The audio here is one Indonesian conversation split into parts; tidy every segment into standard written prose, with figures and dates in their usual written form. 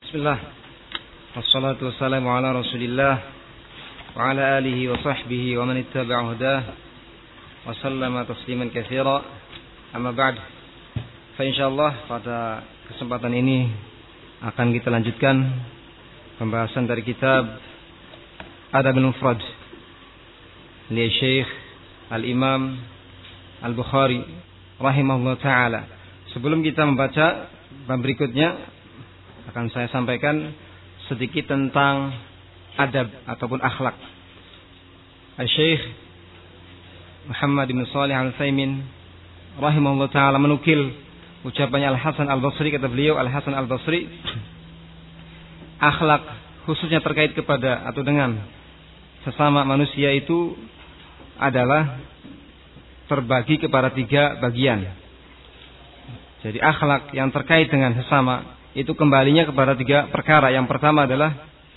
Bismillah. Wassalatu wassalamu ala Rasulillah wa ala alihi wa sahbihi wa man ittaba'a hudah wa sallama tasliman katsira. Amma ba'd. Fa insyaallah pada kesempatan ini akan kita lanjutkan pembahasan dari kitab Adabul Mufrad li Syekh Al-Imam Al-Bukhari rahimahullah taala. Sebelum kita membaca bab berikutnya, akan saya sampaikan sedikit tentang adab ataupun akhlak. Syekh Muhammad bin Shalih Al-Utsaimin rahimahullah taala menukil ucapannya Al-Hasan Al-Basri. Kata beliau, Al-Hasan Al-Basri, akhlak khususnya terkait kepada atau dengan sesama manusia itu adalah terbagi kepada 3 bagian. Jadi akhlak yang terkait dengan sesama itu kembalinya kepada 3 perkara. Yang pertama adalah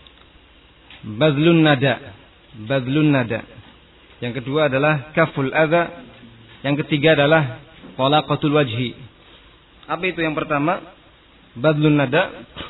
bazlun nada. Yang kedua adalah kaful adza. Yang ketiga adalah talaqatul wajhi. Apa itu yang pertama? Bazlun nada.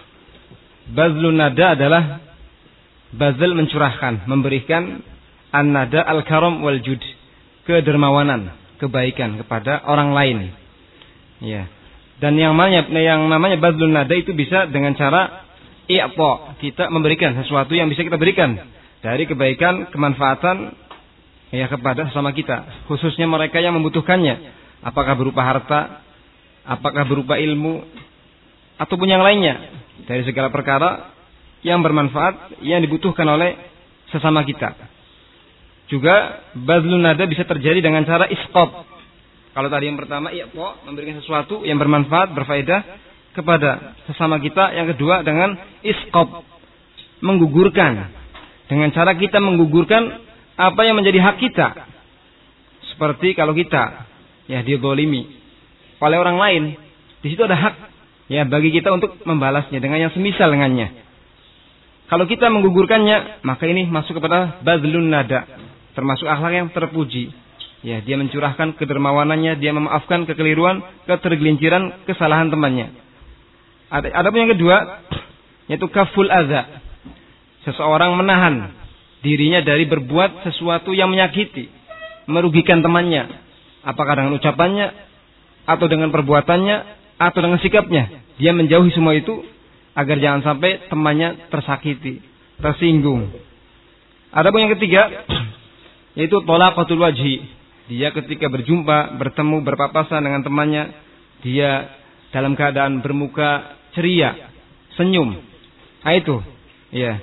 Bazlun nada adalah bazl, mencurahkan, memberikan an-nada al-karam wal jud, kedermawanan, kebaikan kepada orang lain. Ya. Dan yang namanya bazlun nada itu bisa dengan cara i'ta, kita memberikan sesuatu yang bisa kita berikan dari kebaikan, kemanfaatan ya kepada sesama kita, khususnya mereka yang membutuhkannya, apakah berupa harta, apakah berupa ilmu, ataupun yang lainnya, dari segala perkara yang bermanfaat yang dibutuhkan oleh sesama kita. Juga bazlun nada bisa terjadi dengan cara isqat. Kalau tadi yang pertama i'ta, memberikan sesuatu yang bermanfaat, berfaedah kepada sesama kita. Yang kedua dengan isqat, menggugurkan, dengan cara kita menggugurkan apa yang menjadi hak kita. Seperti kalau kita ya dizalimi oleh orang lain, di situ ada hak ya bagi kita untuk membalasnya dengan yang semisal dengannya. Kalau kita menggugurkannya, maka ini masuk kepada bazlun nada, termasuk akhlak yang terpuji. Ya, dia mencurahkan kedermawanannya, dia memaafkan kekeliruan, ketergelinciran, kesalahan temannya. Adapun yang kedua, yaitu kaful adza. Seseorang menahan dirinya dari berbuat sesuatu yang menyakiti, merugikan temannya, apakah dengan ucapannya, atau dengan perbuatannya, atau dengan sikapnya. Dia menjauhi semua itu agar jangan sampai temannya tersakiti, tersinggung. Adapun yang ketiga, yaitu talaqatul wajhi. Dia ketika berjumpa, bertemu, berpapasan dengan temannya, dia dalam keadaan bermuka ceria, senyum. Nah itu, ya.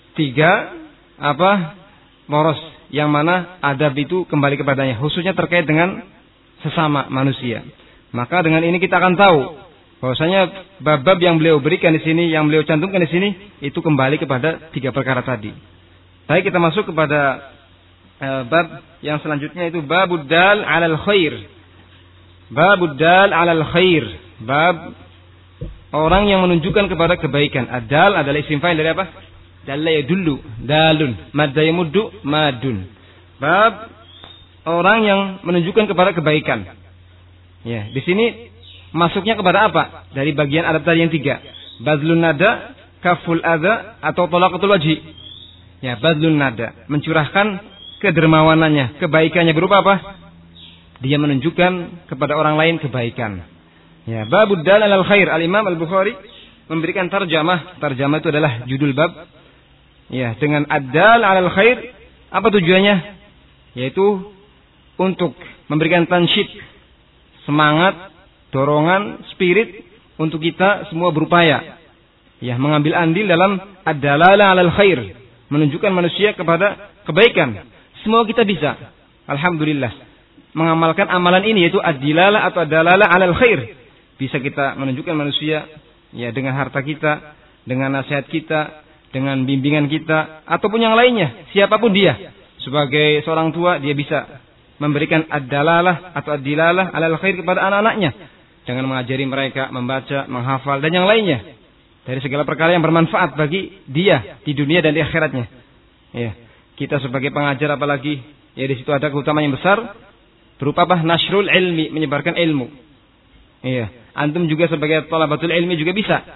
3 moros yang mana adab itu kembali kepadanya, khususnya terkait dengan sesama manusia. Maka dengan ini kita akan tahu bahwasanya bab-bab yang beliau berikan di sini, yang beliau cantumkan di sini, itu kembali kepada 3 perkara tadi. Baik, kita masuk kepada bab yang selanjutnya, itu babud dal 'alal khair. Babud dal 'alal khair, bab orang yang menunjukkan kepada kebaikan. Ad-dal adalah isim fa'il dari apa? Dalla yadullu, dalun, madda yamuddu, madun. Bab orang yang menunjukkan kepada kebaikan. Ya, di sini masuknya kepada apa? Dari bagian adab tadi yang 3. Bazlun nada, kaful adza, atau talaqatul wajhi. Ya, bazlun nada, mencurahkan kedermawanannya, kebaikannya berupa apa? Dia menunjukkan kepada orang lain kebaikan. Ya, babud dal 'alal khair. Al-Imam Al-Bukhari memberikan tarjamah. Tarjamah itu adalah judul bab. Ya, dengan ad-dal 'alal khair, apa tujuannya? Yaitu untuk memberikan tansyid, semangat, dorongan, spirit untuk kita semua berupaya ya mengambil andil dalam ad-dalalah 'alal khair, menunjukkan manusia kepada kebaikan. Semua kita bisa, alhamdulillah, mengamalkan amalan ini, yaitu ad-dilalah atau ad-dalalah 'alal khair. Bisa kita menunjukkan manusia ya dengan harta kita, dengan nasihat kita, dengan bimbingan kita, ataupun yang lainnya, siapapun dia. Sebagai seorang tua, dia bisa memberikan ad-dalalah atau ad-dilalah 'alal khair kepada anak-anaknya dengan mengajari mereka membaca, menghafal, dan yang lainnya dari segala perkara yang bermanfaat bagi dia di dunia dan di akhiratnya. Ya. Kita sebagai pengajar apalagi, ya di situ ada keutamaan yang besar berupa apa? Nasrul ilmi, menyebarkan ilmu. Iya, antum juga sebagai thalabatul ilmi juga bisa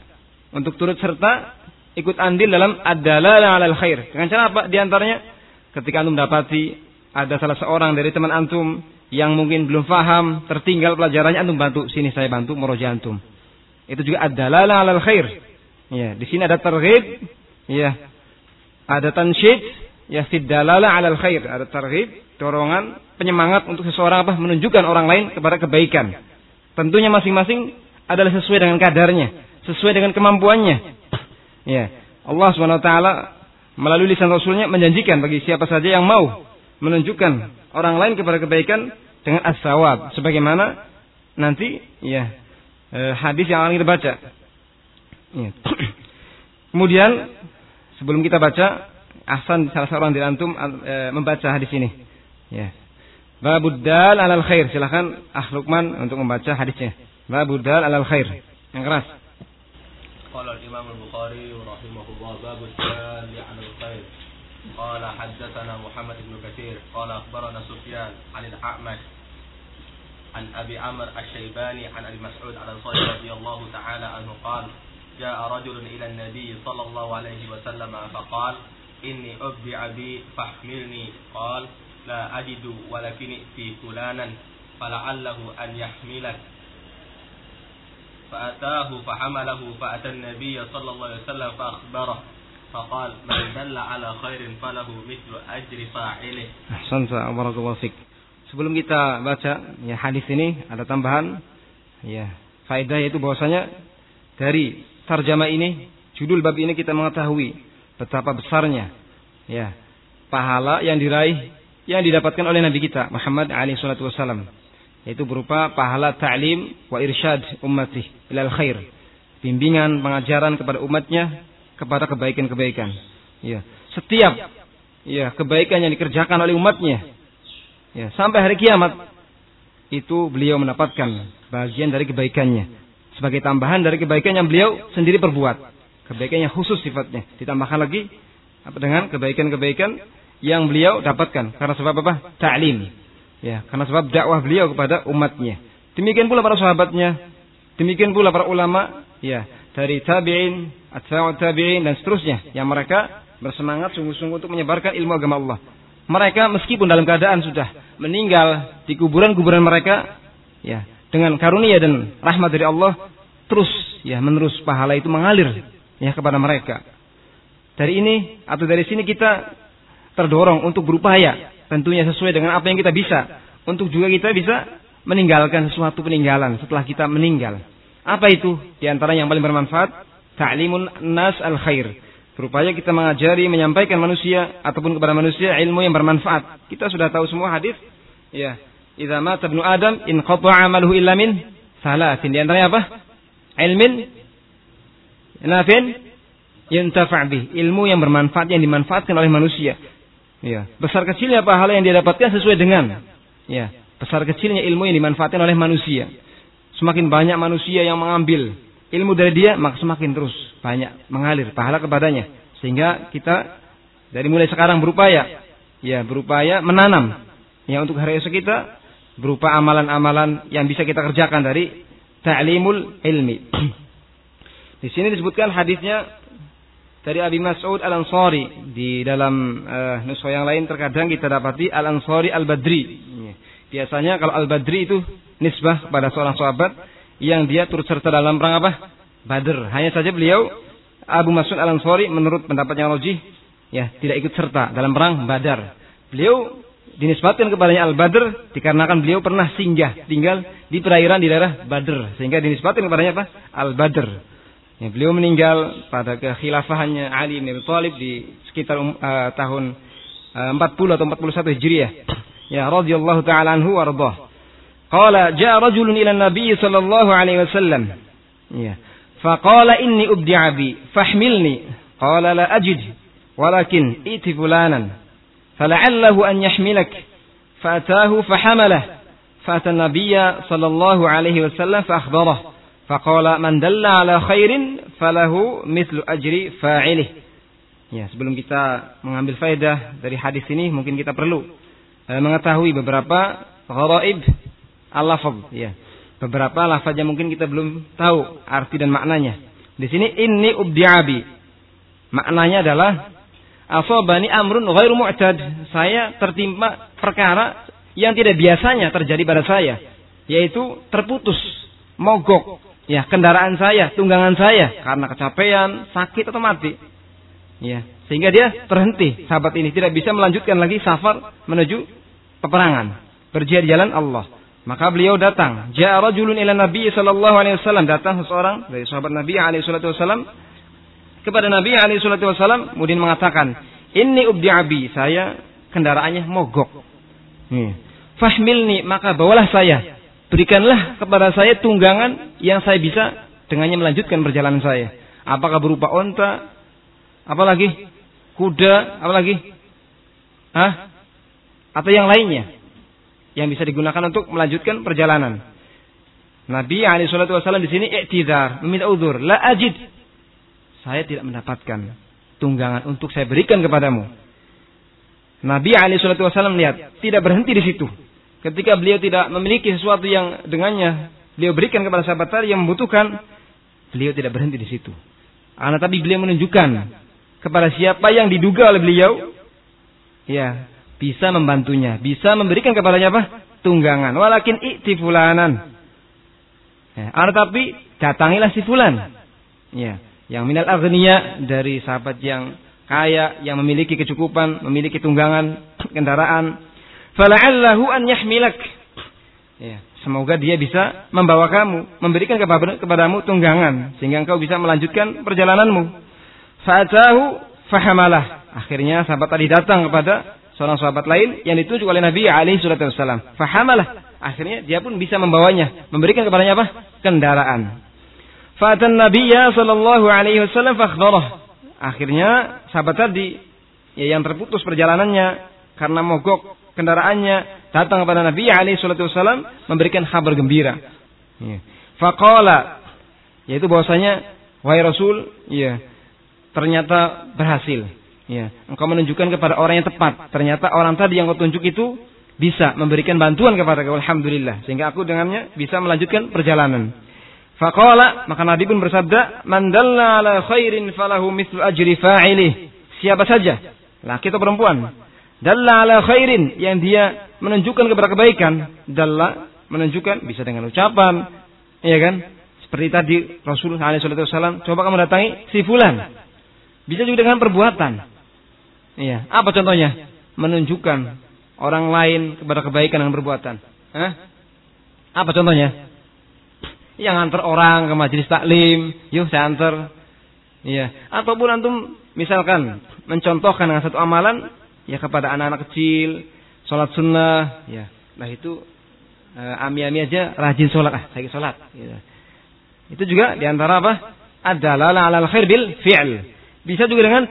untuk turut serta ikut andil dalam ad-dalalah 'alal khair. Dengan cara apa? Di antaranya ketika antum dapati ada salah seorang dari teman antum yang mungkin belum paham, tertinggal pelajarannya, antum bantu, sini saya bantu murojaah antum. Itu juga ad-dalalah 'alal khair. Ya, di sini ada targhib, ya. Ada tansyid, ya, fid dalalah 'alal khair. Ada targhib, dorongan, penyemangat untuk seseorang menunjukkan orang lain kepada kebaikan. Tentunya masing-masing adalah sesuai dengan kadarnya, sesuai dengan kemampuannya. Ya, Allah SWT melalui lisan Rasulnya menjanjikan bagi siapa saja yang mau menunjukkan orang lain kepada kebaikan dengan as-sawab, sebagaimana nanti ya hadis yang akan kita baca. Ya. Kemudian sebelum kita baca, ahsan salah seorang dari antum membaca hadis ini. Ya. Babud dal 'alal khair. Silakan Lukman untuk membaca hadisnya. Babud dal 'alal khair. Yang keras. Qala al-Imam al-Bukhari rahimahullah babud dal 'alal khair. Qala haddatsana Muhammad ibn Katsir qala akhbarana Sufyan 'an al-A'mash an Abi Amr asy-Syaibani 'an Abi Mas'ud al-Ansari radhiyallahu ta'ala anhu qala jaa'a rajulun ila an-nabiy sallallahu alaihi wasallam faqala inni ubdi'a bi fahmilni qala la ajidu walakin fi fulanan fala'allahu an yahmilak fa'atahu fahamalahu fa'ata an-nabiy sallallahu alaihi wasallam fa akhbarahu faqala man dalla ala khairin falahu mithlu ajri fa'ilih. Ahsanta, barakallahu fik. Sebelum kita baca ya hadis ini ada tambahan ya faedah, yaitu bahwasanya dari tarjama ini, judul bab ini kita mengetahui betapa besarnya ya pahala yang diraih, yang didapatkan oleh Nabi kita Muhammad alaihi salatu wasallam, yaitu berupa pahala ta'lim wa irsyad ummati ilal khair, bimbingan, pengajaran kepada umatnya kepada kebaikan-kebaikan. Ya, setiap ya kebaikan yang dikerjakan oleh umatnya ya sampai hari kiamat itu beliau mendapatkan bagian dari kebaikannya sebagai tambahan dari kebaikan yang beliau sendiri perbuat. Kebaikan yang khusus sifatnya, ditambahkan lagi dengan kebaikan-kebaikan yang beliau dapatkan karena sebab apa? Ta'lim. Ya, karena sebab dakwah beliau kepada umatnya. Demikian pula para sahabatnya, demikian pula para ulama, ya, dari tabi'in, atba'ut tabi'in dan seterusnya, yang mereka bersemangat sungguh-sungguh untuk menyebarkan ilmu agama Allah. Mereka meskipun dalam keadaan sudah meninggal di kuburan-kuburan mereka, ya, dengan karunia dan rahmat dari Allah, terus ya menerus pahala itu mengalir ya kepada mereka. Dari ini atau dari sini kita terdorong untuk berupaya, tentunya sesuai dengan apa yang kita bisa, untuk juga kita bisa meninggalkan sesuatu peninggalan setelah kita meninggal. Apa itu? Di antara yang paling bermanfaat, ta'limun nas al-khair. Berupaya kita mengajari, menyampaikan manusia ataupun kepada manusia ilmu yang bermanfaat. Kita sudah tahu semua hadis, ya. Idza mata ibnu Adam in qata'a 'amaluhu illa min salasin. Di antaranya apa? Ilmin nafin yantafa' bih. Ilmu yang bermanfaat yang dimanfaatkan oleh manusia. Ya, besar kecilnya pahala yang dia dapatkan sesuai dengan ya, besar kecilnya ilmu yang dimanfaatkan oleh manusia. Semakin banyak manusia yang mengambil ilmu dari dia, maka semakin terus banyak mengalir pahala kepadanya. Sehingga kita dari mulai sekarang berupaya menanam ya untuk hari esok kita berupa amalan-amalan yang bisa kita kerjakan dari ta'limul ilmi. Di sini disebutkan hadisnya dari Abi Mas'ud Al-Ansari. Di dalam nuskhah yang lain terkadang kita dapati Al-Ansari Al-Badri. Biasanya kalau Al-Badri itu nisbah kepada seorang sahabat yang dia turut serta dalam perang apa? Badr. Hanya saja beliau Abu Mas'ud Al-Ansari menurut pendapatnya rajih ya tidak ikut serta dalam perang Badar. Beliau dinisbatkan kepadanya Al-Badr dikarenakan beliau pernah tinggal di perairan di daerah Badr, sehingga dinisbatkan kepadanya apa? Al-Badr. Ya, beliau meninggal pada kekhilafahannya Ali bin Abi Thalib di sekitar tahun 40 atau 41 Hijriah. Ya, radhiyallahu ta'ala anhu warḍah. Qala jaa rajulun ila an-nabiy sallallahu alaihi wasallam. Ya. Faqala inni ubdi'a bi fahmilni. Qala la ajid walakin iti fulanan. Fala'allahu an yahmilak. Fa'atahu fahamalah. Fa'ata an-nabiy sallallahu alaihi wasallam fa akhbarahu. Faqala man dalla ala khairin falahu mithlu ajri fa'ilih. Ya, sebelum kita mengambil faedah dari hadis ini, mungkin kita perlu mengetahui beberapa gharaib al-lafaz, ya. Beberapa lafaz yang mungkin kita belum tahu arti dan maknanya. Di sini inni ubdi'abi. Maknanya adalah asabani amrun ghairu mu'tad. Saya tertimpa perkara yang tidak biasanya terjadi pada saya, yaitu terputus, mogok, ya, kendaraan saya, tunggangan saya karena kecapean, sakit atau mati. Ya, sehingga dia terhenti. Sahabat ini tidak bisa melanjutkan lagi safar menuju peperangan, berjihad di jalan Allah. Maka beliau datang. Ja'a rajulun ila Nabi sallallahu alaihi wasallam, datang seseorang dari sahabat Nabi alaihi salatu wasallam kepada Nabi alaihi salatu wasallam, kemudian mengatakan, "Inni ubdi'abi, saya kendaraannya mogok. Fahmilni, maka bawalah saya. Berikanlah kepada saya tunggangan yang saya bisa dengannya melanjutkan perjalanan saya. Apakah berupa onta, apalagi kuda, apalagi atau yang lainnya yang bisa digunakan untuk melanjutkan perjalanan." Nabi alaihi salatu wasallam di sini i'tidar, meminta uzur. La ajid, saya tidak mendapatkan tunggangan untuk saya berikan kepadamu. Nabi alaihi salatu wasallam lihat, tidak berhenti di situ. Ketika beliau tidak memiliki sesuatu yang dengannya beliau berikan kepada sahabat tadi yang membutuhkan, beliau tidak berhenti di situ. Tapi beliau menunjukkan kepada siapa yang diduga oleh beliau, ya, bisa membantunya, bisa memberikan kepadanya apa? Tunggangan. Walakin i'ti fulanan. Ya, tapi datangilah si fulan. Ya, yang minal aghniya, dari sahabat yang kaya, yang memiliki kecukupan, memiliki tunggangan kendaraan. Fala'allahu an yahmilak. Ya, semoga dia bisa membawa kamu, memberikan kepadamu tunggangan sehingga engkau bisa melanjutkan perjalananmu. Fa'atahu fahamalah. Akhirnya sahabat tadi datang kepada seorang sahabat lain yang ditunjuk oleh Nabi alaihi salatu wasallam. Fahamalah. Akhirnya dia pun bisa membawanya, memberikan kepadanya apa? Kendaraan. Fa'atan Nabiyya sallallahu alaihi wasallam fakhbarah. Akhirnya sahabat tadi, ya, yang terputus perjalanannya karena mogok kendaraannya, datang kepada Nabi alaihi salatu wasallam memberikan kabar gembira. Ya. Faqala, yaitu bahwasanya, wahai Rasul, ya, ternyata berhasil. Ya, engkau menunjukkan kepada orang yang tepat. Ternyata orang tadi yang kau tunjuk itu bisa memberikan bantuan kepada kau, alhamdulillah, sehingga aku dengannya bisa melanjutkan perjalanan. Faqala, maka Nabi pun bersabda, "Man dalla ala khairin falahu mithlu ajri fa'ilih." Siapa saja, laki atau perempuan, dalla ala khairin, yang dia menunjukkan kepada kebaikan, dalla menunjukkan bisa dengan ucapan, iya kan? Seperti tadi Rasulullah SAW, coba kamu datangi si fulan. Bisa juga dengan perbuatan. Iya, apa contohnya? Menunjukkan orang lain kepada kebaikan dengan perbuatan. Apa contohnya? Yang antar orang ke majelis taklim, yuk saya antar. Iya, ataupun antum misalkan mencontohkan dengan satu amalan, ya, kepada anak-anak kecil, sholat sunnah, ya. Nah itu ami-ami aja rajin sholat, saya sholat. Ya. Itu juga diantara apa? Adalah alal khair bil fi'l. Bisa juga dengan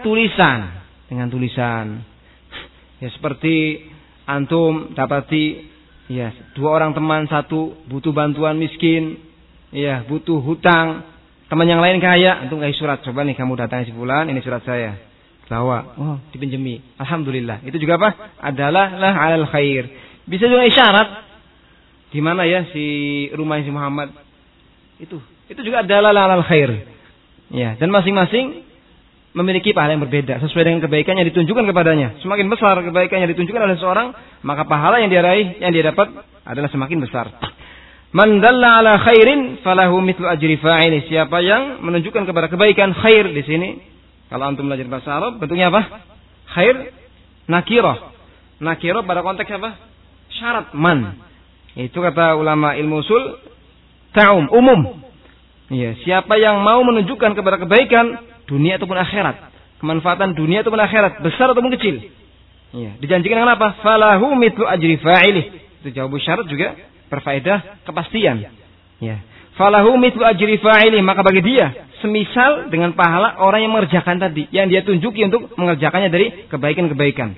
tulisan. Ya, seperti antum dapati, ya, dua orang teman, satu butuh bantuan miskin, ya, butuh hutang, teman yang lain kaya, antum kasih surat, coba nih kamu datangi si fulan, ini surat saya. Bawa, oh, dipinjemi. Alhamdulillah. Itu juga apa? Adalah alal khair. Bisa juga isyarat. Di mana ya si rumah si Muhammad? Itu juga adalah alal khair. Ya, dan masing-masing memiliki pahala yang berbeda sesuai dengan kebaikan yang ditunjukkan kepadanya. Semakin besar kebaikan yang ditunjukkan oleh seorang, maka pahala yang dia raih, yang dia dapat adalah semakin besar. Man dalla ala khairin falahu mithlu ajri fa'ili. Siapa yang menunjukkan kepada kebaikan, khair di sini, kalau antum belajar bahasa Arab, bentuknya apa? Khair nakirah. Nakirah pada konteks apa? Syarat man. Itu kata ulama ilmu usul, ta'um, umum. Iya, siapa yang mau menunjukkan kepada kebaikan dunia ataupun akhirat, kemanfaatan dunia ataupun akhirat, besar ataupun kecil, iya, dijanjikan dengan apa? Falahu mithlu ajri fa'ilih. Itu jawabu syarat juga berfaedah kepastian. Ya. Falahu mithlu ajri fa'ilih, maka bagi dia semisal dengan pahala orang yang mengerjakan tadi, yang dia tunjuki untuk mengerjakannya dari kebaikan-kebaikan.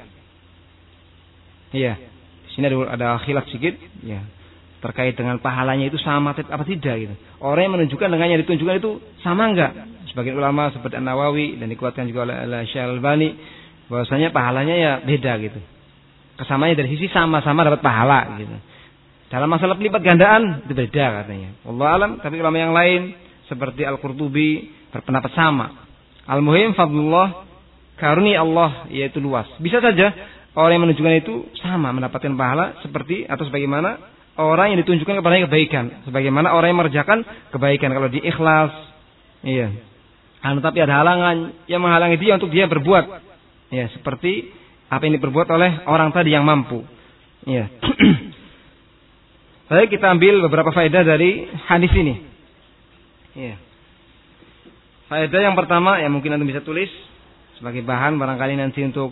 Iya. Di sini ada khilaf sedikit, ya, terkait dengan pahalanya itu sama apa tidak gitu. Orang yang menunjukkan dengan yang ditunjukkan itu sama enggak? Sebagian ulama seperti An-Nawawi dan dikuatkan juga oleh Syekh Al-Albani bahwasanya pahalanya ya beda gitu. Kesamanya dari sisi sama-sama dapat pahala gitu. Dalam masalah pelipat gandaan itu beda katanya. Wallahu alam, tapi ulama yang lain seperti Al-Qurtubi berpendapat sama. Al-muhim fadlullah, karunia Allah yaitu luas. Bisa saja orang yang menunjukkan itu sama mendapatkan pahala seperti atau sebagaimana orang yang ditunjukkan kepadanya kebaikan, sebagaimana orang yang mengerjakan kebaikan kalau dia ikhlas. Iya. Tetapi ada halangan yang menghalangi dia untuk dia berbuat. Ya, seperti apa yang diperbuat oleh orang tadi yang mampu. Iya. Baik, kita ambil beberapa faedah dari hadis ini. Iya. Faedah yang pertama yang mungkin Anda bisa tulis sebagai bahan barangkali nanti untuk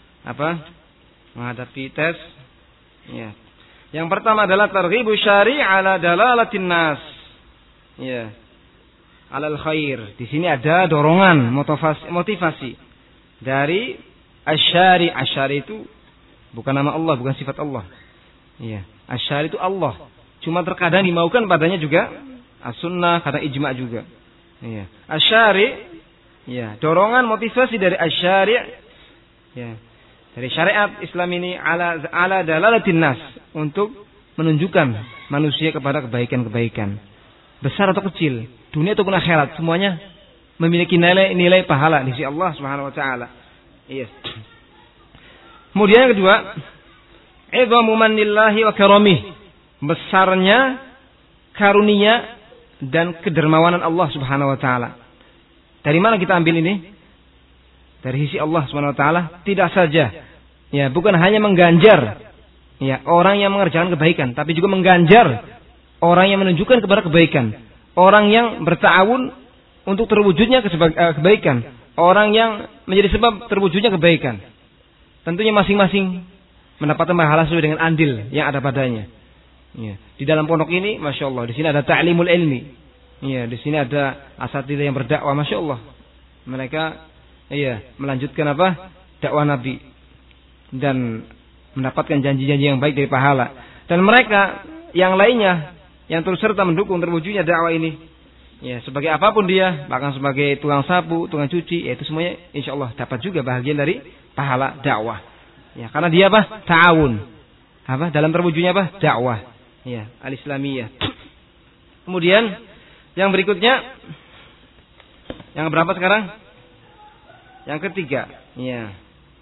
menghadapi tes. Iya. Yang pertama adalah targhibu syari' ala dalalatin nas. Iya. Alal khair. Di sini ada dorongan, motivasi dari asyari. Asyari itu bukan nama Allah, bukan sifat Allah. Iya. Asyari itu Allah. Cuma terkadang dimaukan padanya juga as-sunnah, kadang ijma' juga. Iya. Asyari, ya, dorongan motivasi dari asyari, ya, dari syariat Islam ini ala dalalatin nas, untuk menunjukkan manusia kepada kebaikan-kebaikan. Besar atau kecil, dunia ataupun akhirat, semuanya memiliki nilai pahala di sisi Allah Subhanahu wa taala. Iya. Kemudian yang kedua, idzamu manillahi wa karamih. Besarnya karunia dan kedermawanan Allah Subhanahu wa taala. Dari mana kita ambil ini? Dari sisi Allah Subhanahu wa taala, tidak saja ya, bukan hanya mengganjar ya orang yang mengerjakan kebaikan, tapi juga mengganjar orang yang menunjukkan kepada kebaikan, orang yang berta'awun untuk terwujudnya kebaikan, orang yang menjadi sebab terwujudnya kebaikan. Tentunya masing-masing mendapatkan pahala sesuai dengan andil yang ada padanya. Ya. Di dalam pondok ini, masya Allah, di sini ada ta'limul ilmi. Ya, di sini ada asatidzah yang berdakwah, masya Allah. Mereka, melanjutkan dakwah Nabi dan mendapatkan janji-janji yang baik dari pahala. Dan mereka yang lainnya yang terus serta mendukung terwujudnya dakwah ini, ya, sebagai apapun dia, bahkan sebagai tukang sapu, tukang cuci, itu semuanya insya Allah dapat juga bahagian dari pahala dakwah. Ya, karena dia ta'awun. Dalam terwujudnya dakwah. Ya, al-islamiyah. Kemudian yang berikutnya, yang berapa sekarang? Yang ketiga. Ya.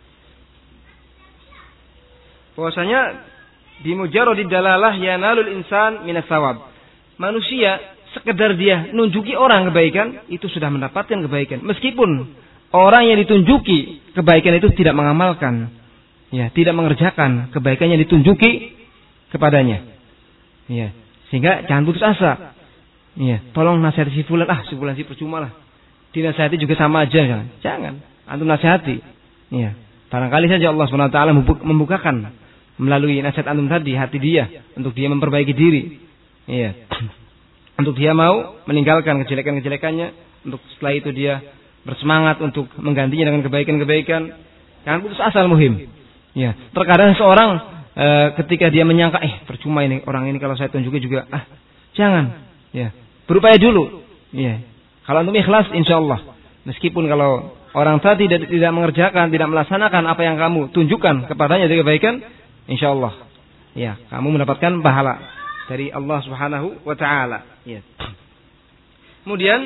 Bahwasanya di mujarradid dalalah yanalul insan minas sawab. Manusia sekedar dia nunjuki orang kebaikan, itu sudah mendapatkan kebaikan. Meskipun orang yang ditunjuki kebaikan itu tidak mengamalkan, ya, tidak mengerjakan kebaikan yang ditunjuki kepadanya. Ya, sehingga jangan putus asa. Ya, tolong nasihati si fulan, si fulan si percuma lah. Dinasihati juga sama aja, jangan. Antum nasihati. Ya, barangkali saja Allah SWT membukakan melalui nasihat antum tadi hati dia untuk dia memperbaiki diri. Ya. Untuk dia mau meninggalkan kejelekan-kejelekannya, untuk setelah itu dia bersemangat untuk menggantinya dengan kebaikan-kebaikan. Jangan putus asa, muhim. Ya, terkadang seorang ketika dia menyangka percuma ini orang ini kalau saya tunjuki juga, jangan, ya, berupaya dulu, ya. Kalau antum ikhlas, insyaallah, meskipun kalau orang tadi tidak mengerjakan, tidak melaksanakan apa yang kamu tunjukkan kepadanya dari kebaikan, insyaallah, ya, kamu mendapatkan pahala dari Allah Subhanahu wa taala, ya. Kemudian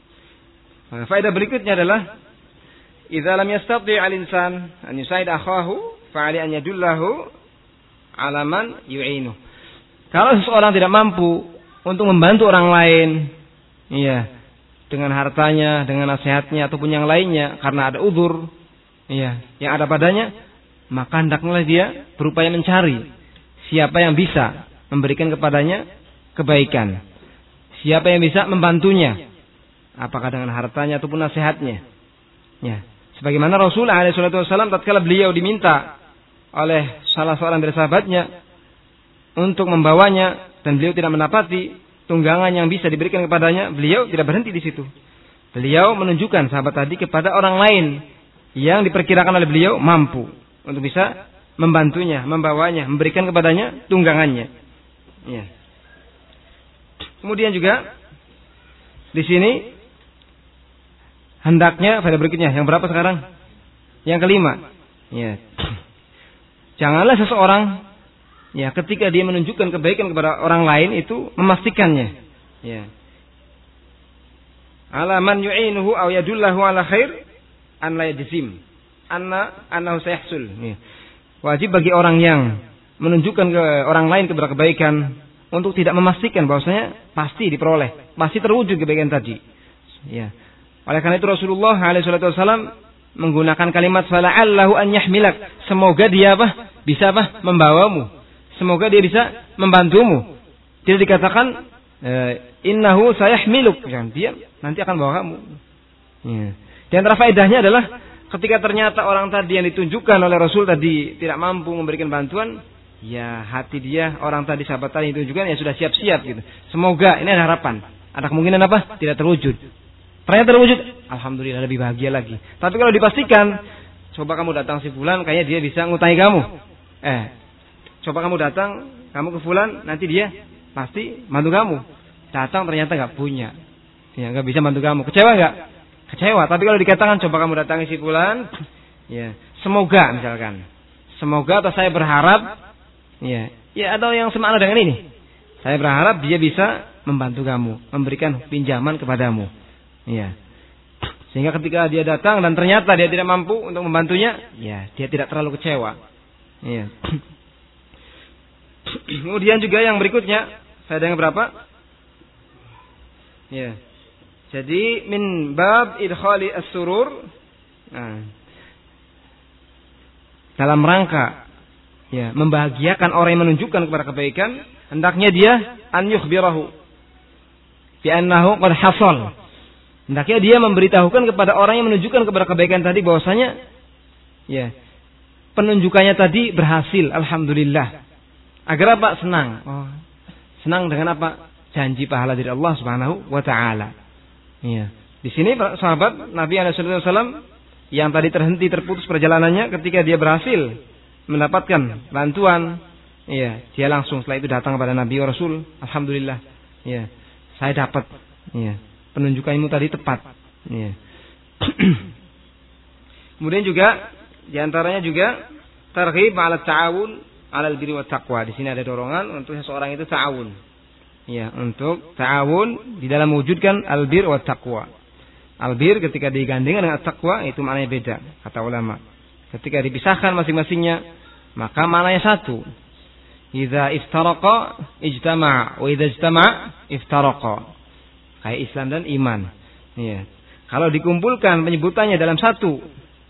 faedah berikutnya adalah idza lam yastati' al-insan an yusaid akhahu fa 'ali an yadullahu alaman yu'inu. Kalau seseorang tidak mampu untuk membantu orang lain, iya, dengan hartanya, dengan nasihatnya ataupun yang lainnya, karena ada udzur, iya, yang ada padanya, maka hendaklah dia berupaya mencari siapa yang bisa memberikan kepadanya kebaikan, siapa yang bisa membantunya, apakah dengan hartanya ataupun nasihatnya. Ya, sebagaimana Rasulullah SAW tatkala beliau diminta oleh salah seorang dari sahabatnya untuk membawanya dan beliau tidak mendapati tunggangan yang bisa diberikan kepadanya, beliau tidak berhenti di situ. Beliau menunjukkan sahabat tadi kepada orang lain yang diperkirakan oleh beliau mampu untuk bisa membantunya, membawanya, memberikan kepadanya tunggangannya. Ya. Kemudian juga di sini hendaknya pada berikutnya, yang berapa sekarang? Yang kelima. Ya. Janganlah seseorang, ya, ketika dia menunjukkan kebaikan kepada orang lain itu memastikannya. Ya. ala man yu'inuhu aw yadullahu ala khair an la yajzim annahu sayahsul. Wajib bagi orang yang menunjukkan ke orang lain kepada kebaikan untuk tidak memastikan bahwasanya pasti diperoleh, pasti terwujud kebaikan tadi. Ya. Oleh karena itu Rasulullah SAW menggunakan kalimat fala'allahu an yahmilak. Semoga dia bisa membawamu. Semoga dia bisa membantumu. Tidak dikatakan innahu sayahmiluk. Dia nanti akan bawa kamu. Ya. Di antara faedahnya adalah ketika ternyata orang tadi yang ditunjukkan oleh Rasul tadi tidak mampu memberikan bantuan, ya hati dia, orang tadi sahabat tadi ditunjukkan ya sudah siap-siap gitu. Semoga ini ada harapan. Ada kemungkinan tidak terwujud. Ternyata terwujud, alhamdulillah lebih bahagia lagi. Tapi kalau dipastikan, coba kamu datang si fulan, kayaknya dia bisa ngutangi kamu. Coba kamu datang, kamu ke fulan, nanti dia pasti bantu kamu. Datang ternyata nggak punya, ya nggak bisa bantu kamu. Kecewa nggak? Kecewa. Tapi kalau dikatakan coba kamu datangi si fulan, ya semoga misalkan, semoga atau saya berharap, ya ada yang semakna dengan ini. Saya berharap dia bisa membantu kamu, memberikan pinjaman kepadamu. Ya. Sehingga ketika dia datang dan ternyata dia tidak mampu untuk membantunya, ya dia tidak terlalu kecewa. Ya. Kemudian juga yang berikutnya, faedah yang berapa? Ya. Jadi min bab idkhali as-surur. Nah, dalam rangka membahagiakan orang yang menunjukkan kepada kebaikan, hendaknya dia an yukhbirahu bi annahu qad hasal. Hendaknya dia memberitahukan kepada orang yang menunjukkan kepada kebaikan tadi bahwasanya penunjukannya tadi berhasil, alhamdulillah. Agar senang. Senang dengan janji pahala dari Allah Subhanahu wa taala. Ya. Di sini sahabat Nabi SAW yang tadi terputus perjalanannya, ketika dia berhasil mendapatkan bantuan, dia langsung setelah itu datang kepada Nabi Rasul, alhamdulillah. Saya dapat. Penunjukanmu tadi tepat. Kemudian juga diantaranya juga targhib 'ala ta'awun 'alal birri wat taqwa. Di sini ada dorongan untuk seseorang itu ta'awun. Untuk ta'awun di dalam mewujudkan al-birr wat taqwa. Al-birr ketika digandengkan dengan taqwa itu maknanya beda kata ulama. Ketika dipisahkan masing-masingnya maka maknanya satu. Idza iftaraqa ijtama'a wa idza ijtama'a iftaraqa. Kayak Islam dan iman. Kalau dikumpulkan penyebutannya dalam satu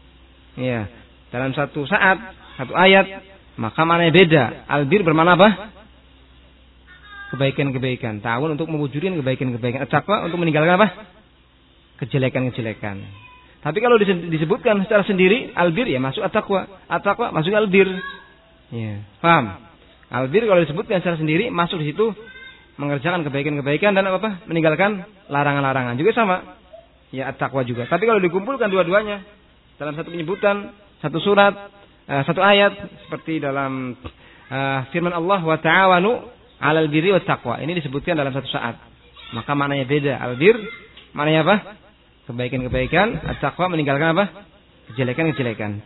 saat, satu ayat, maka maknanya beda. Albir bermakna kebaikan-kebaikan. Ta'awun untuk mewujudkan kebaikan-kebaikan. At-taqwa untuk meninggalkan kejelekan-kejelekan. Tapi kalau disebutkan secara sendiri, albir masuk at-taqwa. At-taqwa masuk albir. Paham? Albir kalau disebutkan secara sendiri masuk di situ mengerjakan kebaikan-kebaikan dan meninggalkan larangan-larangan. Juga sama. At-taqwa juga. Tapi kalau dikumpulkan dua-duanya dalam satu penyebutan, satu surat, satu ayat seperti dalam firman Allah wa ta'awanu 'alal birri wat taqwa. Ini disebutkan dalam satu saat. Maka maknanya beda. Al-bir maknanya kebaikan-kebaikan, at-taqwa meninggalkan kejelekan-kejelekan.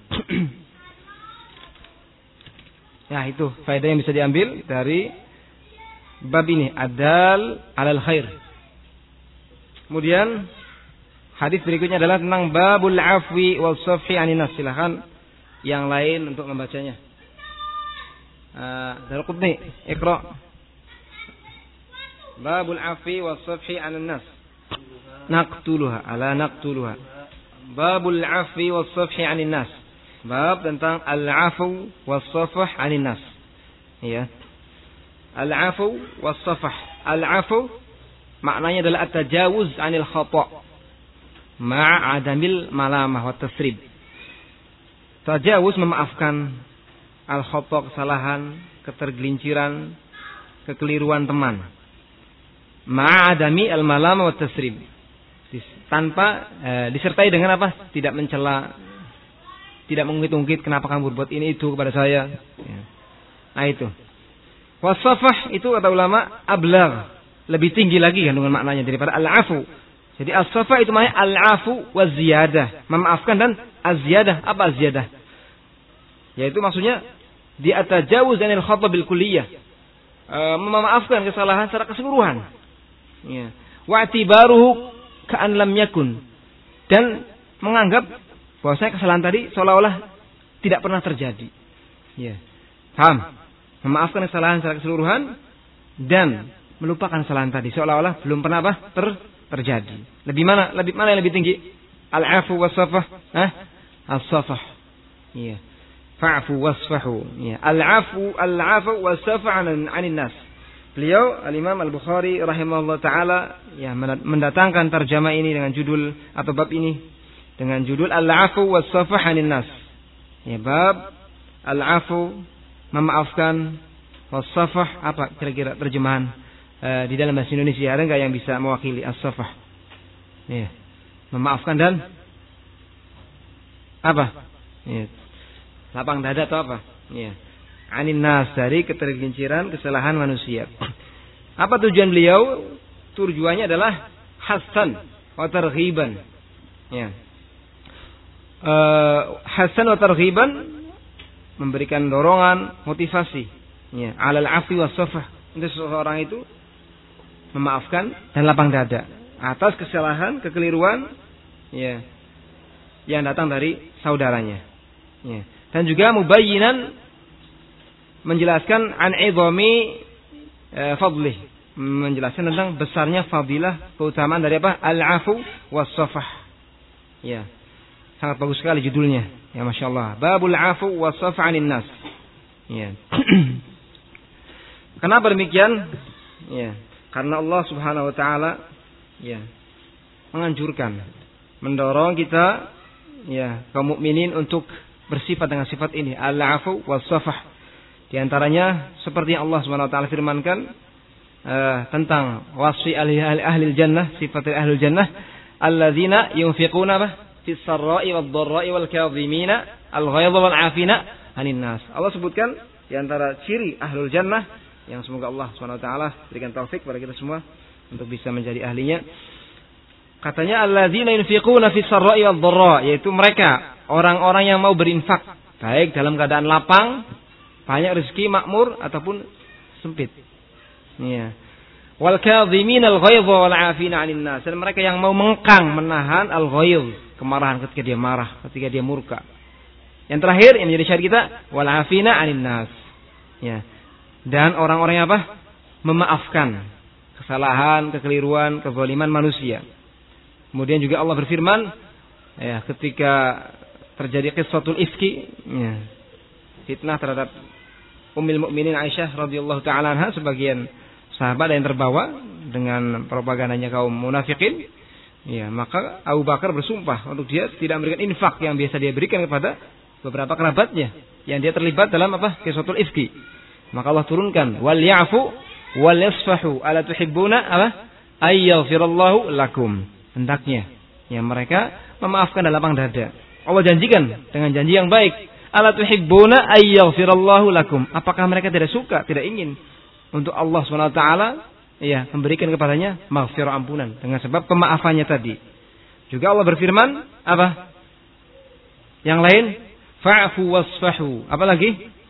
Itu faedah yang bisa diambil dari bab ini, adal alal khair. Kemudian hadis berikutnya adalah tentang babul afwi wal safhi 'anin nas. Silakan yang lain untuk membacanya. Darqutni, Iqra. Babul afwi wal safhi 'anin nas. Naqtuluha. Babul afwi wal safhi 'anin nas. Bab tentang al-'afw was safh 'anin nas. Al-'afu was-safah. Al-'afu maknanya adalah at-tajawuz 'anil khata' ma'a 'adamil malamah wa tasrib. Tajawuz memaafkan, al-khata' kesalahan, ketergelinciran, kekeliruan teman. Ma'a 'adami al-malamah wa tasrib. Tanpa disertai dengan tidak mencela, tidak mengungkit-ungkit kenapa kamu berbuat ini itu kepada saya. Nah itu. Wasafah itu kata ulama ablagh, lebih tinggi lagi kandungan maknanya daripada al-afu. Jadi as-safah itu maknanya al-afu wa ziyadah, memaafkan dan az-ziyadah. Apa az-ziyadah? Yaitu maksudnya di atajawuz anil khata' bil kulliyah. Memaafkan kesalahan secara keseluruhan. Wa i'tibaruhu ka'an lam yakun, dan menganggap bahwasanya kesalahan tadi seolah-olah tidak pernah terjadi. Ya. Paham? Memaafkan kesalahan secara keseluruhan dan melupakan kesalahan tadi seolah-olah belum pernah terjadi. Mana yang lebih tinggi? Al-'afu was-safah, as-safah. Iya. Fa'fu wasfahu. Iya. Al-'afu was-safah 'anil nas. Beliau Al-Imam Al-Bukhari rahimahullah taala mendatangkan terjemah ini dengan judul atau bab ini dengan judul Al-'afu was-safah 'anil nas. Ya, bab al-'afu, memaafkan, was-safah, apa kira-kira terjemahan di dalam bahasa Indonesia? Ada enggak yang bisa mewakili as-safah? Ya. Memaafkan dan apa? Ya. Lapang dada atau apa? Ya. Anin nas, dari ketergelinciran kesalahan manusia. Apa tujuan beliau? Tujuannya adalah hasan wa targhiban. Ya. Hasan wa targhiban, memberikan dorongan, motivasi. Ya, alal afwi was safah. Untuk seseorang itu memaafkan dan lapang dada atas kesalahan, kekeliruan, ya, yang datang dari saudaranya. Ya. Dan juga mubayyinan, menjelaskan an idhami fadlih, menjelaskan tentang besarnya fadilah, keutamaan dari apa? Al-afu was-safah. Ya. Sangat bagus sekali judulnya. Ya, Masya Allah. Babul afu was-safah 'anil nas. Ya. Kenapa demikian? Ya. Karena Allah Subhanahu wa taala ya menganjurkan, mendorong kita ya kaum mukminin untuk bersifat dengan sifat ini, al-afu was-safah. Di antaranya seperti yang Allah Subhanahu wa taala firmankan tentang wasfi ahli jannah, sifat ahli jannah, alladzina yunfiquna fis sarra'i wad dharra'i wal kadhimina al-ghaidha wal 'afina 'anil nas. Allah sebutkan di antara ciri ahli jannah yang semoga Allah Subhanahu wa taala berikan taufik kepada kita semua untuk bisa menjadi ahlinya. Katanya alladzina yunfiquna fis sarra'i wad dharra, yaitu mereka orang-orang yang mau berinfak baik dalam keadaan lapang, banyak rezeki, makmur ataupun sempit. Iya. Wal kadhimin al-ghaidha wal 'afina 'anil nas. Dan mereka yang mau mengekang, menahan al-ghaidh, kemarahan ketika dia marah, ketika dia murka. Yang terakhir yang menjadi syarat kita, wal 'afina 'anil nas. Ya. Dan orang-orang yang apa? Memaafkan kesalahan, kekeliruan, kezaliman manusia. Kemudian juga Allah berfirman, ya, ketika terjadi qissatul ifki, ya, fitnah terhadap Ummul Mukminin Aisyah radhiyallahu taala anha, sebagian sahabat yang terbawa dengan propagandanya kaum munafikin, ya, maka Abu Bakar bersumpah untuk dia tidak memberikan infak yang biasa dia berikan kepada beberapa kerabatnya yang dia terlibat dalam apa? Qissatul ifki. Maka Allah turunkan wal ya'fu wal yasfahu ala tuhibbuna apa? Ayyaghfirallahu lakum. Hendaknya ya mereka memaafkan dan lapang dada. Allah janjikan dengan janji yang baik. Ala tuhibbuna ayyaghfirallahu lakum. Apakah mereka tidak suka, tidak ingin untuk Allah Subhanahu wa taala ya memberikan kepadanya maghfirah, ampunan dengan sebab pemaafannya tadi. Juga Allah berfirman apa? Yang lain, fa'fu wasfahu. Apa lagi?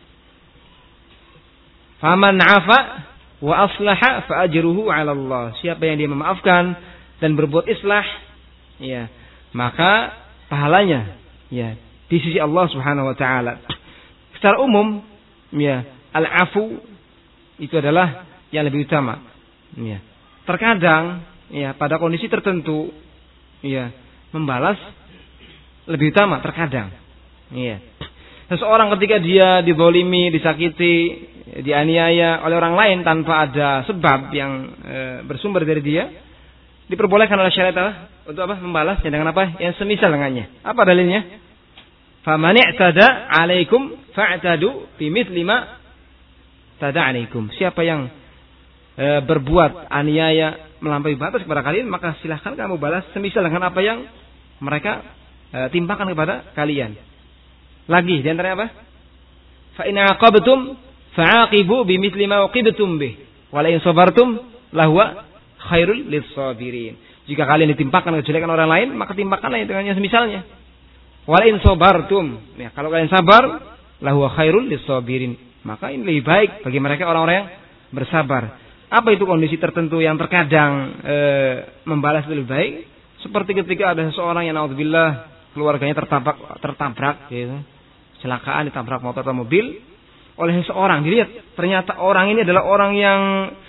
Faman 'afa wa aslaha fa ajruhu 'ala Allah. Siapa yang dia memaafkan dan berbuat islah, ya, maka pahalanya ya di sisi Allah Subhanahu wa taala. Secara umum, ya, al-afu itu adalah yang lebih utama. Ya. Terkadang, ya, pada kondisi tertentu, ya, membalas lebih utama terkadang. Ya. Seseorang ketika dia dizalimi, disakiti, dianiaya oleh orang lain tanpa ada sebab yang bersumber dari dia, diperbolehkan oleh syariat untuk apa? Membalasnya dengan apa? Yang semisal dengannya. Apa dalilnya? Faman i'tada 'alaikum fa'tadu bimithli ma tada 'alaikum. Siapa yang berbuat aniaya, melampaui batas kepada kalian, maka silahkan kamu balas semisal dengan apa yang mereka timpakan kepada kalian. Lagi di antaranya apa? Fa in 'aqabtum fa'aqibu bimithli ma uqibtum bih wa la in sabartum lahwa khairul lis-sabirin. Jika kalian ditimpakan kejelekan orang lain, maka timpakanlah dengan yang semisalnya. Wa la in sabartum, ya, kalau kalian sabar, lahwa khairul lis-sabirin, maka ini lebih baik bagi mereka orang-orang yang bersabar. Apa itu kondisi tertentu yang terkadang membalas lebih baik? Seperti ketika ada seseorang yang naudzubillah keluarganya tertabrak gitu. Kecelakaan, ditabrak motor atau mobil oleh seseorang. Dilihat ternyata orang ini adalah orang yang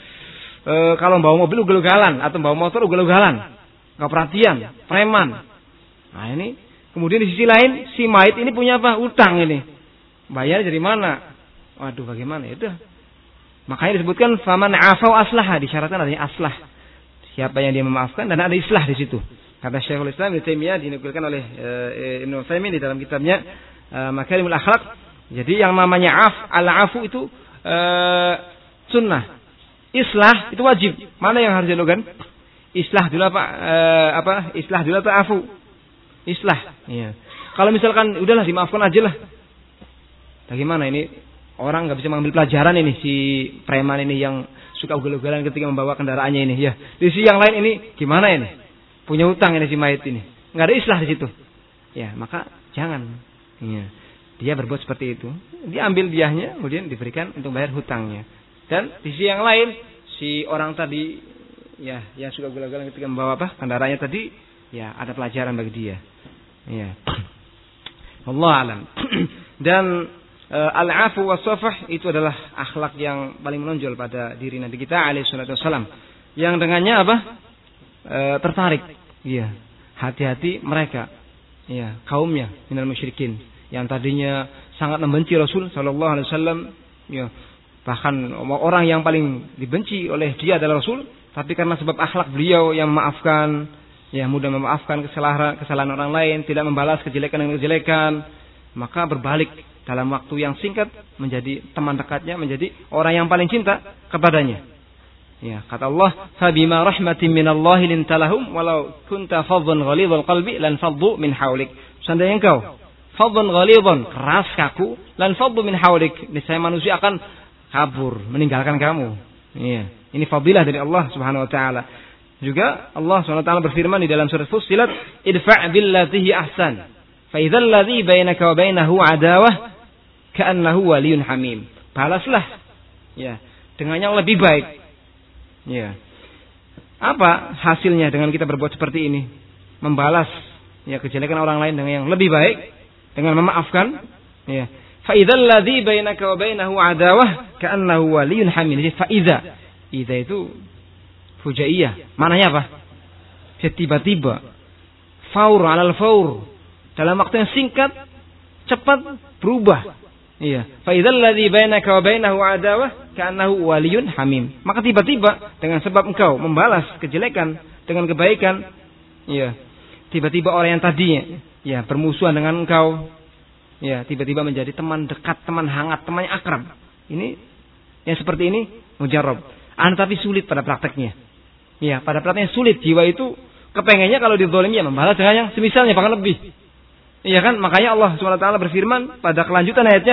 kalau bawa mobil ugal-ugalan atau bawa motor ugal-ugalan, enggak perhatian, preman. Nah, ini kemudian di sisi lain si mayit ini punya apa? Utang ini. Bayar dari mana? Waduh, bagaimana? Ya udah. Makanya disebutkan faman afau aslaha, disyaratkan adanya aslah. Siapa yang dia memaafkan dan ada islah di situ. Kata Syekhul Islam Ibnu Taimiyah, dinukilkan oleh Ibnu Utsaimin di dalam kitabnya Makarimul Akhlaq. Jadi yang namanya al-afu itu sunnah. Islah itu wajib. Mana yang harus dilakukan? Islah dulu Islah dulu atau afu? Islah. Iya. Kalau misalkan udahlah dimaafkan aja lah. Bagaimana ini? Orang nggak bisa mengambil pelajaran ini si preman ini yang suka ugal-ugalan ketika membawa kendaraannya ini. Ya. Di sisi yang lain ini gimana ini? Punya hutang ini si mayit ini. Nggak ada islah di situ. Ya, maka jangan. Ya. Dia berbuat seperti itu. Dia ambil diahnya, kemudian diberikan untuk bayar hutangnya. Dan di sisi yang lain, si orang tadi, ya, yang suka ugal-ugalan ketika membawa kendaraannya tadi, ya, ada pelajaran bagi dia. Ya. Wallahu a'lam. Dan al-afu was-safah itu adalah akhlak yang paling menonjol pada diri Nabi kita alaihi salatu wasallam. Yang dengannya apa? Tertarik. Iya. Hati-hati mereka. Iya, kaumnya minal musyrikin yang tadinya sangat membenci Rasul sallallahu alaihi wasallam, ya. Bahkan orang yang paling dibenci oleh dia adalah Rasul, tapi karena sebab akhlak beliau yang memaafkan, ya, mudah memaafkan kesalahan orang lain, tidak membalas kejelekan dengan kejelekan, maka berbalik dalam waktu yang singkat menjadi teman dekatnya, menjadi orang yang paling cinta kepadanya. Ya, kata Allah, "Fabima rahmatin minallahi lintalahum walau kunta faddan ghalidhal qalbi lan faddu min haulik." Seandainya engkau faddan ghalidhan, keras kaku, lan faddu min haulik, niscaya manusia akan kabur, meninggalkan kamu. Iya, ini fadilah dari Allah Subhanahu wa taala. Juga Allah Subhanahu wa taala berfirman di dalam surat Fussilat, "Idfa' billati hi ahsan, fa idzal ladzi bainaka wa bainahu adawah ka'annahu waliyyun hamim." Balaslah, ya, dengan yang lebih baik. Ya. Apa hasilnya dengan kita berbuat seperti ini? Membalas, ya, kejelekan orang lain dengan yang lebih baik, dengan memaafkan, ya. Fa idzal ladzi bainaka wa bainahu adawah ka'annahu waliyyun hamim. Jadi fa idza itu fujaiyah. Maknanya apa? Tiba-tiba. Faur 'alal faur. Dalam waktu yang singkat, cepat berubah. Iya. Fa idzal ladzi bainaka wa bainahu adawah ka'annahu waliyyun hamim. Maka tiba-tiba dengan sebab engkau membalas kejelekan dengan kebaikan, iya. Tiba-tiba orang yang tadinya, ya, bermusuhan dengan engkau, ya, tiba-tiba menjadi teman dekat, teman hangat, teman yang akrab. Ini yang seperti ini mujarrab. Tapi sulit pada prakteknya. Ya, pada prakteknya sulit. Jiwa itu kepengennya kalau dizalimi ya membalas dengan yang semisalnya bahkan lebih. Iya kan? Makanya Allah SWT berfirman pada kelanjutan ayatnya,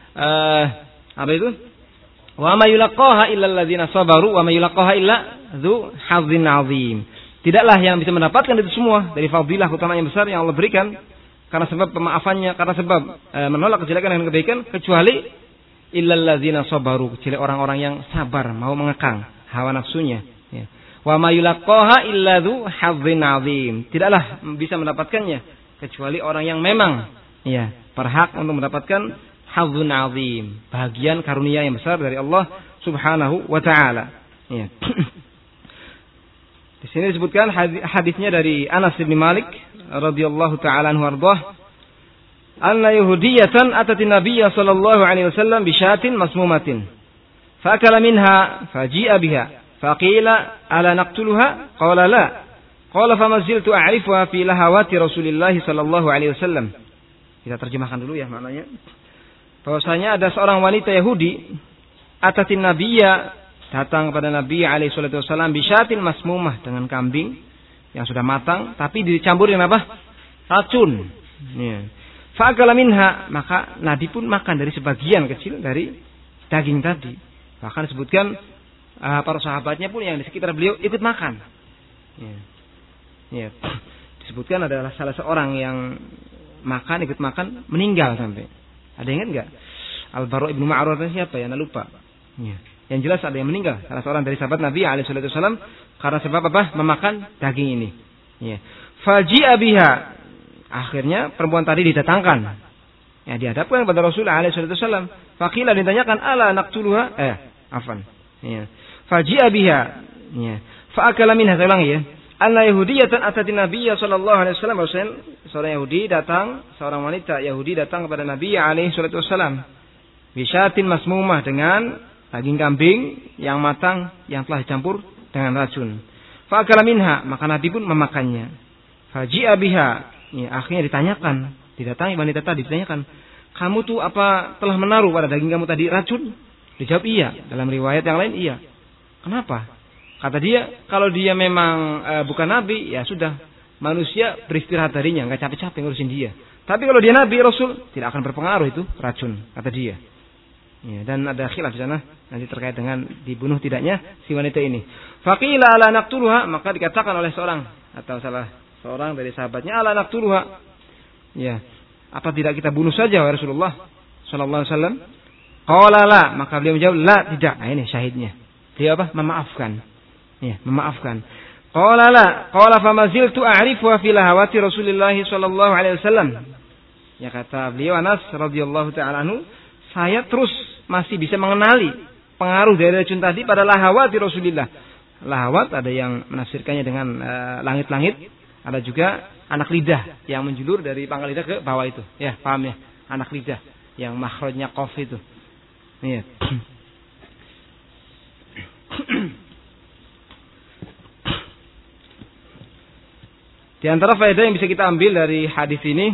apa itu? Wa ma yulaqaha illa alladziina sabaru wa ma yulaqaha illa dzu hazzin 'adzim. Tidaklah yang bisa mendapatkan itu semua dari fadilah utama yang besar yang Allah berikan karena sebab pemaafannya, karena sebab menolak kejelekan dan kebaikan, kecuali illal ladzina sabaru, kecuali orang-orang yang sabar, mau mengekang hawa nafsunya, ya. Wa ma yulaqaha illa dzu hazzin 'adzim. Tidaklah bisa mendapatkannya kecuali orang yang memang, ya, berhak untuk mendapatkan hazzun 'adzim, bahagian karunia yang besar dari Allah Subhanahu wa taala, ya. Di sini disebutkan hadisnya dari Anas bin Malik radhiyallahu taala anhu ardhah, anna yahudiyatan atatin nabiyya sallallahu alaihi wasallam bi syatin masmumatin fakala minha faji'a biha faqila ala naqtuluha qala la qala famaziltu a'rifuha fi lahawati Rasulillah sallallahu alaihi wasallam. Kita terjemahkan dulu ya maknanya. Bahwasanya ada seorang wanita Yahudi atatin nabiyya, datang kepada Nabi alaihi salatu wasallam bisyatin masmumah, dengan kambing yang sudah matang tapi dicampur dengan apa? Racun. Ya. Fa'akala minha, maka Nabi pun makan dari sebagian kecil dari daging tadi. Bahkan disebutkan para sahabatnya pun yang di sekitar beliau ikut makan. Ya. Ya. Disebutkan adalah salah seorang yang ikut makan meninggal sampai. Ada yang ingat enggak? Al-Bara' ibnu Ma'rur siapa ya? Anda lupa. Ya. Yang jelas ada yang meninggal, salah seorang dari sahabat Nabi alaihi salatu wasallam karena sebab apa? Memakan daging ini. Ya. Faji'a biha. Akhirnya perempuan tadi didatangkan. Ya, dihadapkan kepada Rasulullah alaihi wasallam. Faqila ditanyakan, "Ala naqtuluha?" Afan. Ya. Faji'a biha. Ya. Fa'akala minha, saya ulangi ya. Anna Yahudiyatan atatin Nabiyya sallallahu alaihi wasallam. Seorang Yahudi datang, seorang wanita Yahudi datang kepada Nabi alaihi wasallam. Bisyatin masmumah, dengan daging kambing yang matang yang telah dicampur dengan racun. Fa'akala minha, maka Nabi pun memakannya. Faji'a biha. Ya, akhirnya didatangi wanita tadi, ditanyakan, "Kamu tuh apa telah menaruh pada daging kamu tadi racun?" Dijawab iya. Dalam riwayat yang lain iya. Kenapa? Kata dia, kalau dia memang bukan nabi, ya sudah, manusia beristirahat darinya, nggak capek-capek ngurusin dia. Tapi kalau dia nabi, rasul, tidak akan berpengaruh itu racun, kata dia. Ya, dan ada khilaf di sana nanti terkait dengan dibunuh tidaknya si wanita ini. Faqila ala naqtuluha, maka dikatakan oleh seorang atau salah seorang dari sahabatnya, ala naqtuluha. Ya, apa tidak kita bunuh saja wahai Rasulullah sallallahu alaihi wasallam? Qala la, maka beliau menjawab, la, tidak. Nah, ini syahidnya. Dia apa? Memaafkan. Ya, memaafkan. Qala la, qala famaziltu a'rifuha fi lahawati Rasulillah sallallahu alaihi wasallam. Ya, kata beliau Anas radhiyallahu taala anhu, saya terus masih bisa mengenali pengaruh dari racun tadi pada lahawati Rasulillah. Lahawat ada yang menafsirkannya dengan langit-langit, ada juga anak lidah yang menjulur dari pangkal lidah ke bawah itu. Ya, paham ya? Anak lidah yang makhrajnya qaf itu. Iya. Di antara faedah yang bisa kita ambil dari hadis ini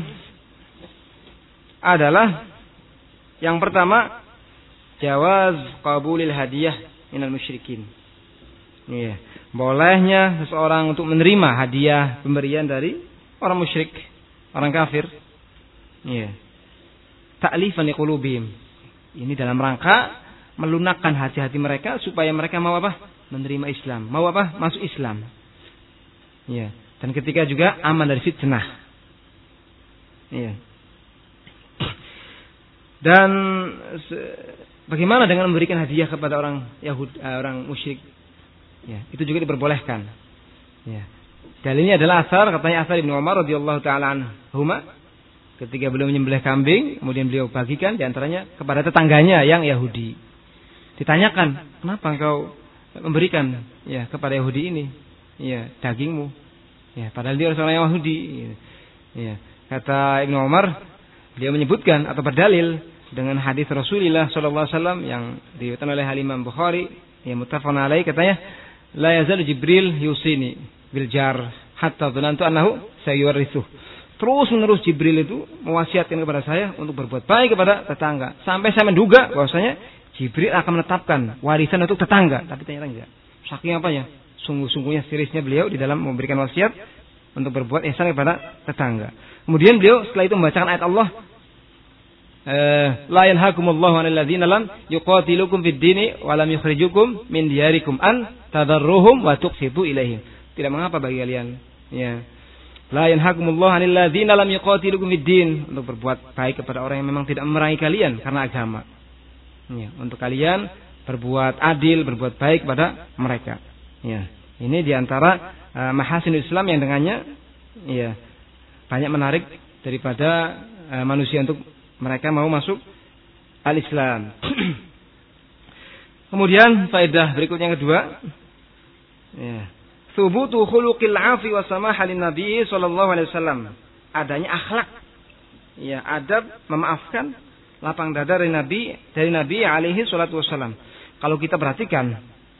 adalah yang pertama, jawaz qabulil hadiah minal musyrikin. Iya, bolehnya seseorang untuk menerima hadiah pemberian dari orang musyrik, orang kafir. Iya. Ta'lifan liqulubihim. Ini dalam rangka melunakkan hati-hati mereka supaya mereka mau apa? Menerima Islam. Mau apa? Masuk Islam. Iya. Dan ketika juga aman dari fitnah. Iya. Dan bagaimana dengan memberikan hadiah kepada orang Yahudi, orang musyrik? Ya, itu juga diperbolehkan. Ya. Dalilnya adalah asar, katanya asar Ibnu Umar radhiyallahu taala anhuma, ketika beliau menyembelih kambing, kemudian beliau bagikan di antaranya kepada tetangganya yang Yahudi. Ditanyakan, "Kenapa engkau memberikan ya kepada Yahudi ini ya dagingmu?" Ya, padahal dia seorang Yahudi. Ya. Kata Ibnu Umar, beliau menyebutkan atau berdalil dengan hadis Rasulullah sallallahu alaihi wasallam yang diriwayatkan oleh Imam Bukhari, yang muttafaqun alaih, katanya, "La yazalu Jibril yusini bil jar hatta dhanantu annahu sayuwarrithu." Terus menerus Jibril itu mewasiatkan kepada saya untuk berbuat baik kepada tetangga, sampai saya menduga bahwasanya Jibril akan menetapkan warisan untuk tetangga, tapi ternyata enggak. Saking apanya? Sungguh-sungguhnya seriusnya beliau di dalam memberikan wasiat untuk berbuat ihsan kepada tetangga. Kemudian beliau setelah itu membacakan ayat Allah, la yanhakumullahu 'anil ladzina lam yuqatilukum fid dini wa lam yukhrijukum min diyarikum an tadarruhum wa tuqsitu ilaihim. Tidak mengapa bagi kalian, ya. La yanhakumullahu 'anil ladzina lam yuqatilukum fid din, untuk berbuat baik kepada orang yang memang tidak memerangi kalian karena agama. Ya, untuk kalian berbuat adil, berbuat baik pada mereka. Ya, ini diantara mahasinul Islam yang dengannya ya banyak menarik daripada manusia untuk mereka mau masuk al-Islam. Kemudian faedah berikutnya yang kedua, ya, thubutu khuluqil 'afi wa samaha lin nabi sallallahu alaihi wasallam. Adanya akhlak, ya, adab memaafkan, lapang dada dari Nabi alaihi salatu wasallam. Kalau kita perhatikan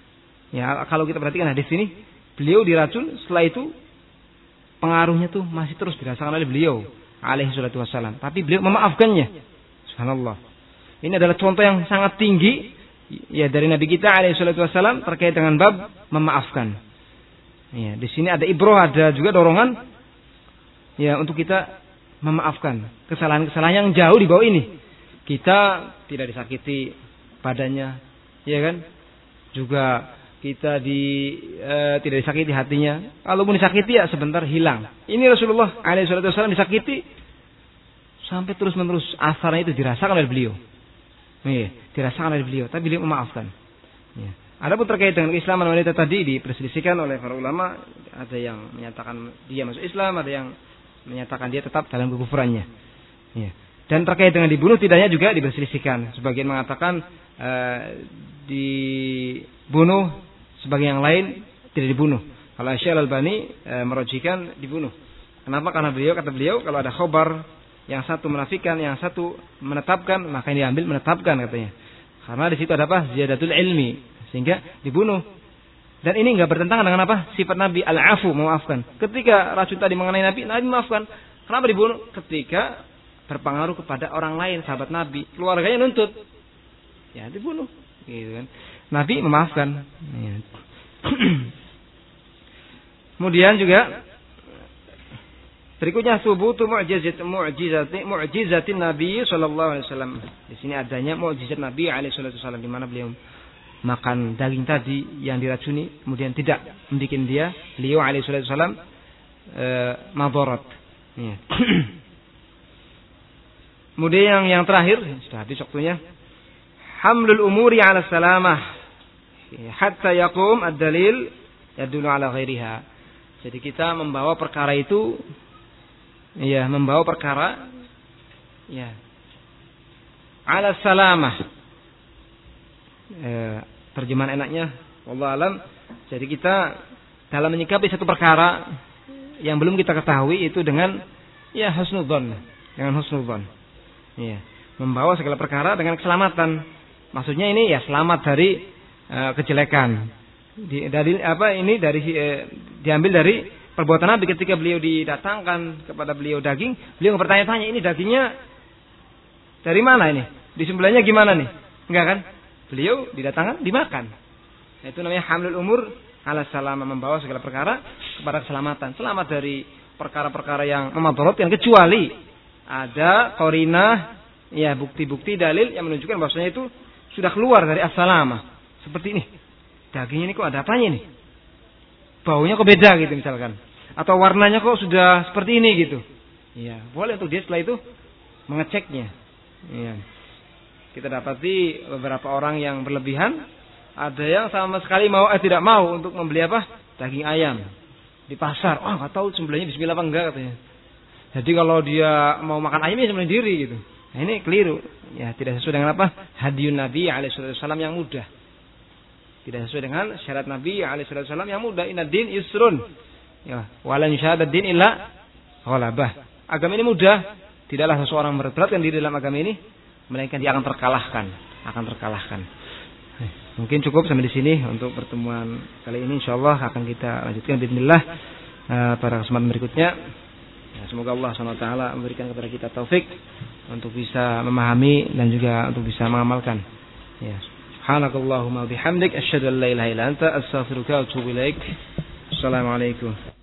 hadis ini, beliau diracun, setelah itu pengaruhnya tuh masih terus dirasakan oleh beliau alaihi salatu wasallam, tapi beliau memaafkannya. Subhanallah. Ini adalah contoh yang sangat tinggi ya dari Nabi kita alaihi salatu wasallam terkait dengan bab memaafkan. Ya, di sini ada ibrah, ada juga dorongan ya untuk kita memaafkan kesalahan-kesalahan yang jauh di bawah ini. Kita tidak disakiti badannya, ya kan? Juga kita tidak disakiti hatinya. Kalaupun disakiti ya sebentar hilang. Ini Rasulullah alaihi salatu wasallam disakiti sampai terus-menerus, asarnya itu dirasakan oleh beliau. Iya, dirasakan oleh beliau, tapi beliau memaafkan. Ya. Adapun terkait dengan keislaman wanita tadi diperselisihkan oleh para ulama, ada yang menyatakan dia masuk Islam, ada yang menyatakan dia tetap dalam kekufurannya. Ya. Dan terkait dengan dibunuh tidaknya juga diperselisihkan. Sebagian mengatakan dibunuh, sebagian yang lain tidak dibunuh. Kalau Syekh Al-Albani merojikan dibunuh. Kenapa? Karena kata beliau kalau ada khobar yang satu menafikan, yang satu menetapkan, maka ini diambil menetapkan katanya. Karena di situ ada apa? Ziyadatul ilmi, sehingga dibunuh. Dan ini enggak bertentangan dengan apa? Sifat Nabi al-afu, memaafkan. Ketika racun tadi mengenai Nabi memaafkan. Kenapa dibunuh? Ketika berpengaruh kepada orang lain, sahabat Nabi, keluarganya nuntut, ya dibunuh, gitu kan. Nabi memaafkan. Ya. Kemudian juga berikutnya subutu mu'jizatin Nabi sallallahu alaihi wasallam. Di sini adanya mukjizat Nabi alaihi wasallam di mana beliau makan daging tadi yang diracuni, kemudian tidak membuat beliau alaihi wasallam madarat. Ya. Kemudian yang terakhir, sudah habis waktunya. Hamlul umuri 'ala salamah hatta yaqum ad-dalil yadullu 'ala ghairiha. Jadi kita membawa perkara itu, ya, membawa perkara, ya, 'ala salamah. Terjemahan enaknya wallahu alam. Jadi kita dalam menyikapi satu perkara yang belum kita ketahui itu dengan, ya, husnudzon, dengan husnudzon. Ya, membawa segala perkara dengan keselamatan. Maksudnya ini ya selamat dari kejelekan. Diambil dari perbuatan Nabi ketika beliau didatangkan kepada beliau daging, beliau bertanya-tanya, ini dagingnya dari mana ini? Disembelihnya gimana nih? Enggak kan? Beliau didatangkan, dimakan. Itu namanya hamlul umur ala salamah, membawa segala perkara kepada keselamatan. Selamat dari perkara-perkara yang memadaratkan, kecuali ada qarinah, ya, bukti-bukti dalil yang menunjukkan bahwasanya itu sudah keluar dari as-salamah. Seperti ini. Dagingnya ini kok ada apanya nih? Baunya kok beda gitu misalkan. Atau warnanya kok sudah seperti ini gitu. Ya, boleh untuk dia setelah itu mengeceknya. Ya. Kita dapati beberapa orang yang berlebihan, ada yang sama sekali tidak mau untuk membeli apa? Daging ayam di pasar. Oh, enggak tahu sembelihnya bismillah apa enggak katanya. Jadi kalau dia mau makan ayam ya sembelih diri gitu. Nah, ini keliru. Ya, tidak sesuai dengan apa? Hadiyun Nabi alaihi wasallam yang mudah. Tidak sesuai dengan syarat Nabi alaihi wasallam yang mudah. Inad din yusrun. Ya, walan syadad din illa ghalabah. Agama ini mudah. Tidaklah seseorang berat-beratkan diri dalam agama ini, melainkan dia akan terkalahkan, Mungkin cukup sampai di sini untuk pertemuan kali ini. Insyaallah akan kita lanjutkan bismillah pada kesempatan berikutnya. Ya, semoga Allah SWT memberikan kepada kita taufik untuk bisa memahami dan juga untuk bisa mengamalkan. Ya. Subhanakallahumma bihamdik asyhadu an la ilaha illa anta astaghfiruka wa atubu ilaik. Assalamualaikum.